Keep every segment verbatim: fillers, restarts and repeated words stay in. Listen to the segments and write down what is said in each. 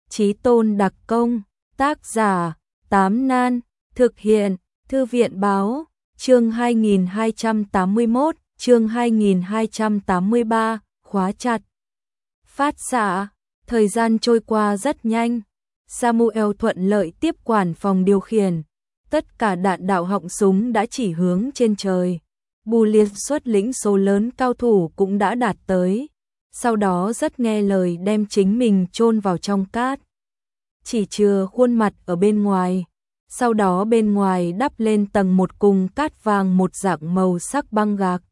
Chí Tôn đặc công, tác giả, Tám Nan, thực hiện, Thư viện báo, chương hai nghìn hai trăm tám mươi mốt, chương hai nghìn hai trăm tám mươi ba, khóa chặt. Phát xạ, thời gian trôi qua rất nhanh, Samuel thuận lợi tiếp quản phòng điều khiển, tất cả đạn đạo họng súng đã chỉ hướng trên trời. Bullion xuất lĩnh số lớn cao thủ cũng đã đạt tới, sau đó rất nghe lời đem chính mình chôn vào trong cát. Chỉ chừa khuôn mặt ở bên ngoài, sau đó bên ngoài đắp lên tầng một cùng cát vàng một dạng màu sắc băng gạc.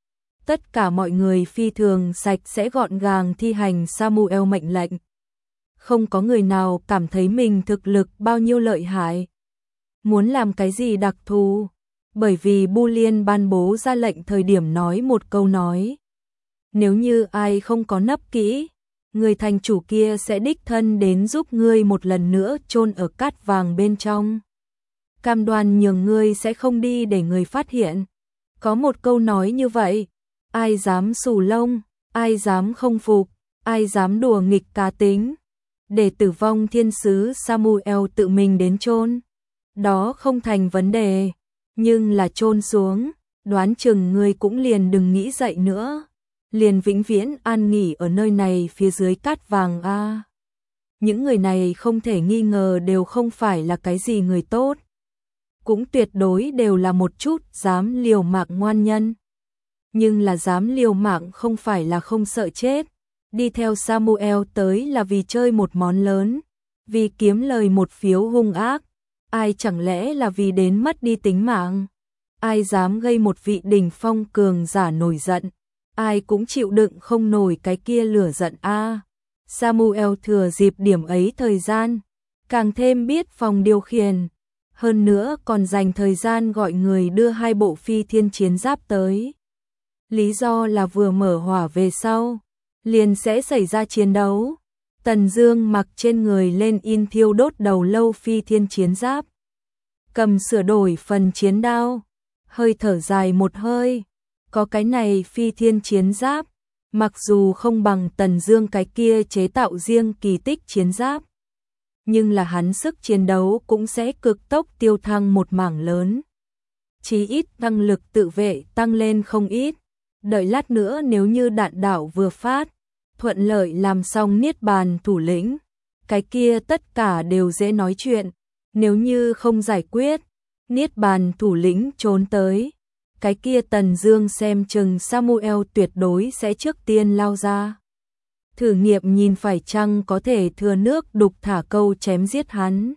Tất cả mọi người phi thường sạch sẽ gọn gàng thi hành Samuel mệnh lệnh. Không có người nào cảm thấy mình thực lực bao nhiêu lợi hại, muốn làm cái gì đặc thù, bởi vì Bullion ban bố ra lệnh thời điểm nói một câu nói. Nếu như ai không có nấp kỹ, người thành chủ kia sẽ đích thân đến giúp ngươi một lần nữa chôn ở cát vàng bên trong. Cam đoan nhường ngươi sẽ không đi để người phát hiện. Có một câu nói như vậy, ai dám xù lông, ai dám không phục, ai dám đùa nghịch cá tính, để tử vong thiên sứ Samuel tự mình đến chôn, đó không thành vấn đề, nhưng là chôn xuống, đoán chừng ngươi cũng liền đừng nghĩ dậy nữa, liền vĩnh viễn an nghỉ ở nơi này phía dưới cát vàng a. À. Những người này không thể nghi ngờ đều không phải là cái gì người tốt, cũng tuyệt đối đều là một chút dám liều mạng ngoan nhân. Nhưng là dám liều mạng không phải là không sợ chết, đi theo Samuel tới là vì chơi một món lớn, vì kiếm lời một phiếu hung ác, ai chẳng lẽ là vì đến mất đi tính mạng, ai dám gây một vị đỉnh phong cường giả nổi giận, ai cũng chịu đựng không nổi cái kia lửa giận a. À. Samuel thừa dịp điểm ấy thời gian, càng thêm biết phòng điều khiển, hơn nữa còn dành thời gian gọi người đưa hai bộ phi thiên chiến giáp tới. Lý do là vừa mở hỏa về sau, liền sẽ xảy ra chiến đấu. Tần Dương mặc trên người lên in thiêu đốt đầu lâu phi thiên chiến giáp, cầm sửa đổi phần chiến đao, hơi thở dài một hơi, có cái này phi thiên chiến giáp, mặc dù không bằng Tần Dương cái kia chế tạo riêng kỳ tích chiến giáp, nhưng là hắn sức chiến đấu cũng sẽ cực tốc tiêu thăng một mảng lớn. Chí ít năng lực tự vệ tăng lên không ít. Đợi lát nữa nếu như đạn đạo vừa phát, thuận lợi làm xong niết bàn thủ lĩnh, cái kia tất cả đều dễ nói chuyện. Nếu như không giải quyết, niết bàn thủ lĩnh trốn tới, cái kia Tần Dương xem chừng Samuel tuyệt đối sẽ trước tiên lao ra. Thử nghiệm nhìn phải chăng có thể thừa nước đục thả câu chém giết hắn.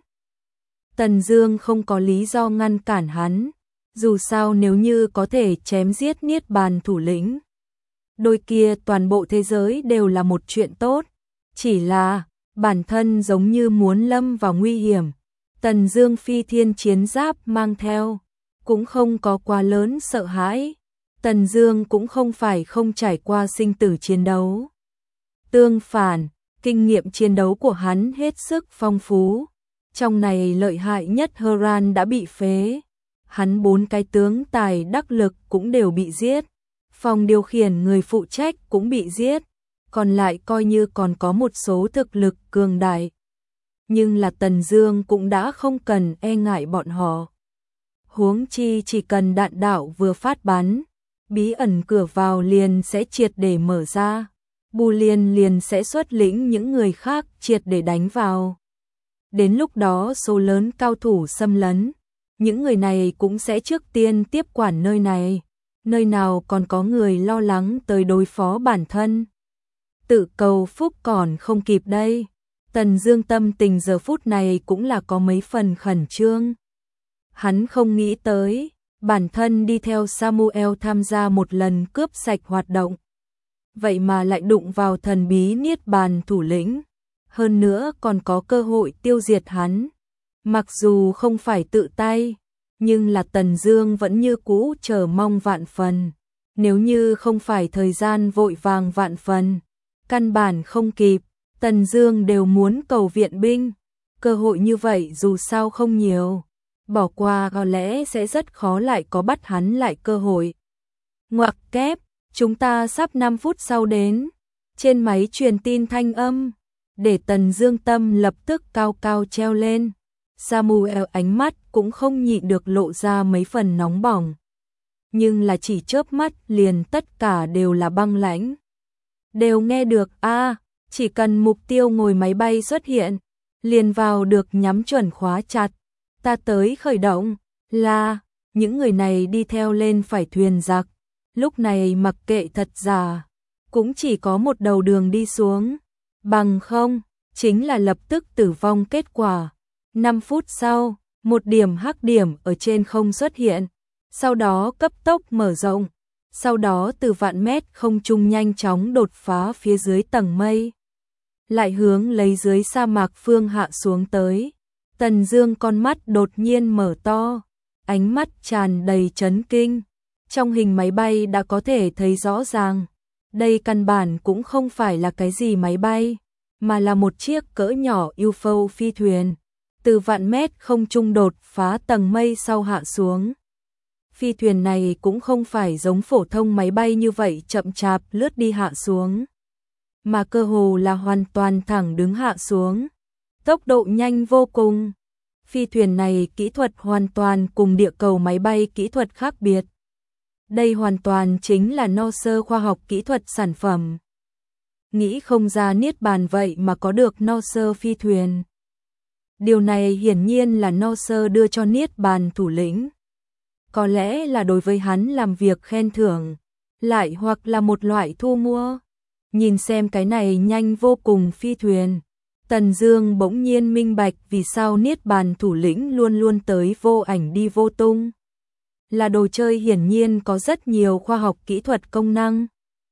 Tần Dương không có lý do ngăn cản hắn. Dù sao nếu như có thể chém giết niết bàn thủ lĩnh, đôi kia toàn bộ thế giới đều là một chuyện tốt. Chỉ là, bản thân giống như muốn lâm vào nguy hiểm. Tần Dương phi thiên chiến giáp mang theo, cũng không có quá lớn sợ hãi. Tần Dương cũng không phải không trải qua sinh tử chiến đấu. Tương phản, kinh nghiệm chiến đấu của hắn hết sức phong phú. Trong này lợi hại nhất Haran đã bị phế. Hắn bốn cái tướng tài đắc lực cũng đều bị giết, phòng điều khiển người phụ trách cũng bị giết, còn lại coi như còn có một số thực lực cường đại. Nhưng là Tần Dương cũng đã không cần e ngại bọn họ. Huống chi chỉ cần đạn đạo vừa phát bắn, bí ẩn cửa vào liền sẽ triệt để mở ra, Bullion liền sẽ xuất lĩnh những người khác triệt để đánh vào. Đến lúc đó số lớn cao thủ xâm lấn, những người này cũng sẽ trước tiên tiếp quản nơi này, nơi nào còn có người lo lắng tới đối phó bản thân. Tự cầu phúc còn không kịp đây. Tần Dương tâm tình giờ phút này cũng là có mấy phần khẩn trương. Hắn không nghĩ tới, bản thân đi theo Samuel tham gia một lần cướp sạch hoạt động. Vậy mà lại đụng vào thần bí niết bàn thủ lĩnh, hơn nữa còn có cơ hội tiêu diệt hắn. Mặc dù không phải tự tay, nhưng là Tần Dương vẫn như cũ chờ mong vạn phần. Nếu như không phải thời gian vội vàng vạn phần, căn bản không kịp, Tần Dương đều muốn cầu viện binh. Cơ hội như vậy dù sao không nhiều, bỏ qua có lẽ sẽ rất khó lại có bắt hắn lại cơ hội. Ngoặc kép, chúng ta sắp năm phút sau đến. Trên máy truyền tin thanh âm, để Tần Dương tâm lập tức cao cao treo lên. Samuel ánh mắt cũng không nhịn được lộ ra mấy phần nóng bỏng. Nhưng là chỉ chớp mắt liền tất cả đều là băng lãnh. Đều nghe được a, à, chỉ cần mục tiêu ngồi máy bay xuất hiện, liền vào được nhắm chuẩn khóa chặt. Ta tới khởi động, là, những người này đi theo lên phải thuyền giặc. Lúc này mặc kệ thật giả, cũng chỉ có một đầu đường đi xuống. Bằng không, chính là lập tức tử vong kết quả. năm phút sau, một điểm hắc điểm ở trên không xuất hiện, sau đó cấp tốc mở rộng, sau đó từ vạn mét không trung nhanh chóng đột phá phía dưới tầng mây, lại hướng lấy dưới sa mạc phương hạ xuống tới. Tần Dương con mắt đột nhiên mở to, ánh mắt tràn đầy chấn kinh. Trong hình máy bay đã có thể thấy rõ ràng, đây căn bản cũng không phải là cái gì máy bay, mà là một chiếc cỡ nhỏ u ép ô phi thuyền, từ vạn mét không trung đột phá tầng mây sau hạ xuống. Phi thuyền này cũng không phải giống phổ thông máy bay như vậy chậm chạp lướt đi hạ xuống, mà cơ hồ là hoàn toàn thẳng đứng hạ xuống, tốc độ nhanh vô cùng. Phi thuyền này kỹ thuật hoàn toàn cùng địa cầu máy bay kỹ thuật khác biệt. Đây hoàn toàn chính là no sơ khoa học kỹ thuật sản phẩm. Nghĩ không ra Niết Bàn vậy mà có được no sơ phi thuyền. Điều này hiển nhiên là no sơ đưa cho Niết Bàn thủ lĩnh. Có lẽ là đối với hắn làm việc khen thưởng, lại hoặc là một loại thu mua. Nhìn xem cái này nhanh vô cùng phi thuyền, Tần Dương bỗng nhiên minh bạch vì sao Niết Bàn thủ lĩnh luôn luôn tới vô ảnh đi vô tung. Là đồ chơi hiển nhiên có rất nhiều khoa học kỹ thuật công năng,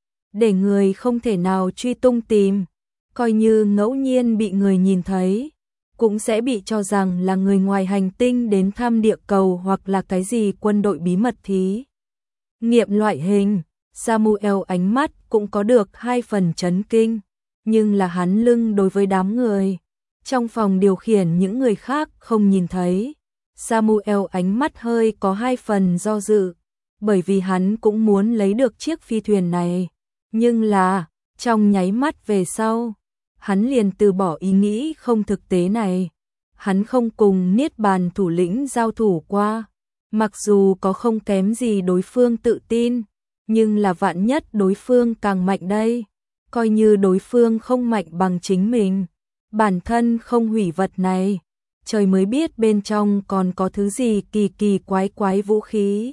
để người không thể nào truy tung tìm, coi như ngẫu nhiên bị người nhìn thấy, cũng sẽ bị cho rằng là người ngoài hành tinh đến thăm địa cầu hoặc là cái gì quân đội bí mật thí nghiệm loại hình. Samuel ánh mắt cũng có được hai phần chấn kinh, nhưng là hắn lưng đối với đám người trong phòng điều khiển, những người khác không nhìn thấy. Samuel ánh mắt hơi có hai phần do dự, bởi vì hắn cũng muốn lấy được chiếc phi thuyền này, nhưng là trong nháy mắt về sau, hắn liền từ bỏ ý nghĩ không thực tế này. Hắn không cùng Niết Bàn thủ lĩnh giao thủ qua, mặc dù có không kém gì đối phương tự tin, nhưng là vạn nhất đối phương càng mạnh đây, coi như đối phương không mạnh bằng chính mình, bản thân không hủy vật này, trời mới biết bên trong còn có thứ gì kỳ kỳ quái quái vũ khí.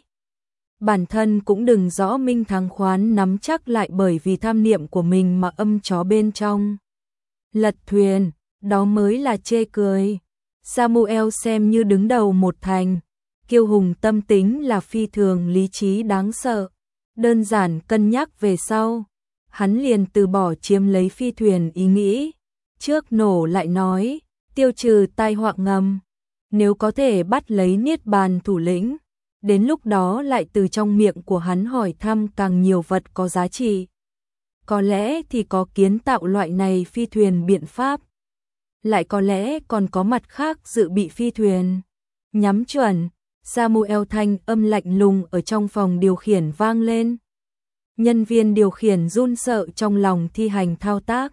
Bản thân cũng đừng rõ minh thắng khoán nắm chắc lại bởi vì tham niệm của mình mà âm chó bên trong. Lật thuyền, đó mới là chê cười. Samuel xem như đứng đầu một thành, kiêu hùng tâm tính là phi thường lý trí đáng sợ. Đơn giản cân nhắc về sau, hắn liền từ bỏ chiếm lấy phi thuyền ý nghĩ. Trước nổ lại nói, tiêu trừ tai họa ngầm, nếu có thể bắt lấy Niết Bàn thủ lĩnh, đến lúc đó lại từ trong miệng của hắn hỏi thăm càng nhiều vật có giá trị. Có lẽ thì có kiến tạo loại này phi thuyền biện pháp, lại có lẽ còn có mặt khác dự bị phi thuyền. Nhắm chuẩn, Samuel thanh âm lạnh lùng ở trong phòng điều khiển vang lên. Nhân viên điều khiển run sợ trong lòng thi hành thao tác.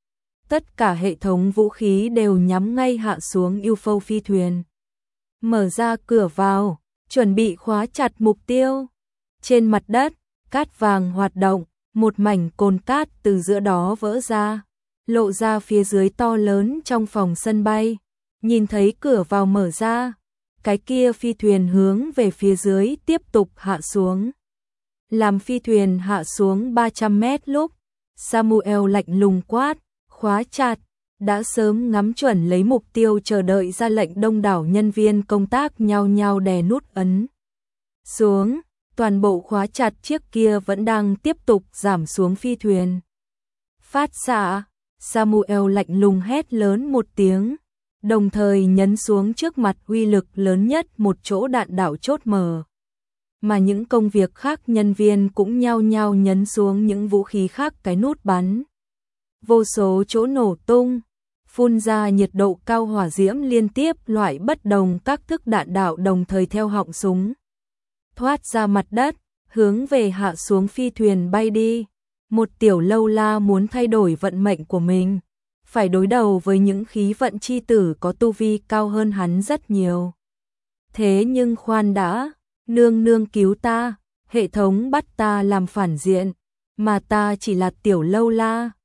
Tất cả hệ thống vũ khí đều nhắm ngay hạ xuống u ép ô phi thuyền. Mở ra cửa vào, chuẩn bị khóa chặt mục tiêu. Trên mặt đất, cát vàng hoạt động, một mảnh cồn cát từ giữa đó vỡ ra, lộ ra phía dưới to lớn trong phòng sân bay. Nhìn thấy cửa vào mở ra, cái kia phi thuyền hướng về phía dưới tiếp tục hạ xuống. Làm phi thuyền hạ xuống ba trăm mét lúc, Samuel lạnh lùng quát, khóa chặt, đã sớm ngắm chuẩn lấy mục tiêu chờ đợi ra lệnh. Đông đảo nhân viên công tác nhao nhao đè nút ấn xuống, toàn bộ khóa chặt chiếc kia vẫn đang tiếp tục giảm xuống phi thuyền. Phát xạ, Samuel lạnh lùng hét lớn một tiếng, đồng thời nhấn xuống trước mặt uy lực lớn nhất một chỗ đạn đạo chốt mở. Mà những công việc khác nhân viên cũng nhao nhao nhấn xuống những vũ khí khác cái nút bắn. Vô số chỗ nổ tung, phun ra nhiệt độ cao hỏa diễm liên tiếp, loại bất đồng các thức đạn đạo đồng thời theo họng súng thoát ra mặt đất, hướng về hạ xuống phi thuyền bay đi. Một tiểu lâu la muốn thay đổi vận mệnh của mình, phải đối đầu với những khí vận chi tử có tu vi cao hơn hắn rất nhiều. Thế nhưng khoan đã, nương nương cứu ta, hệ thống bắt ta làm phản diện, mà ta chỉ là tiểu lâu la,